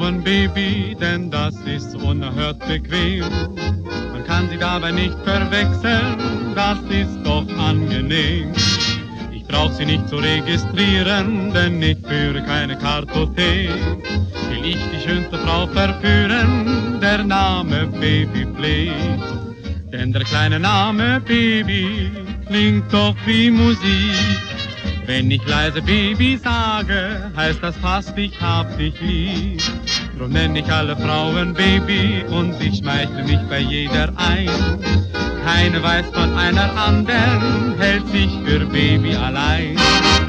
Frauen Baby, denn das ist unerhört bequem. Man kann sie dabei nicht verwechseln, das ist doch angenehm. Ich brauch sie nicht zu registrieren, denn ich führe keine Kartothek. Will ich die schönste Frau verführen, der Name Baby pflegt. Denn der kleine Name Baby klingt doch wie Musik. Wenn ich leise Baby sage, heißt das fast, ich hab dich lieb. Drum nenn ich alle Frauen Baby und ich schmeichle mich bei jeder ein. Keine weiß von einer anderen, hält sich für Baby allein.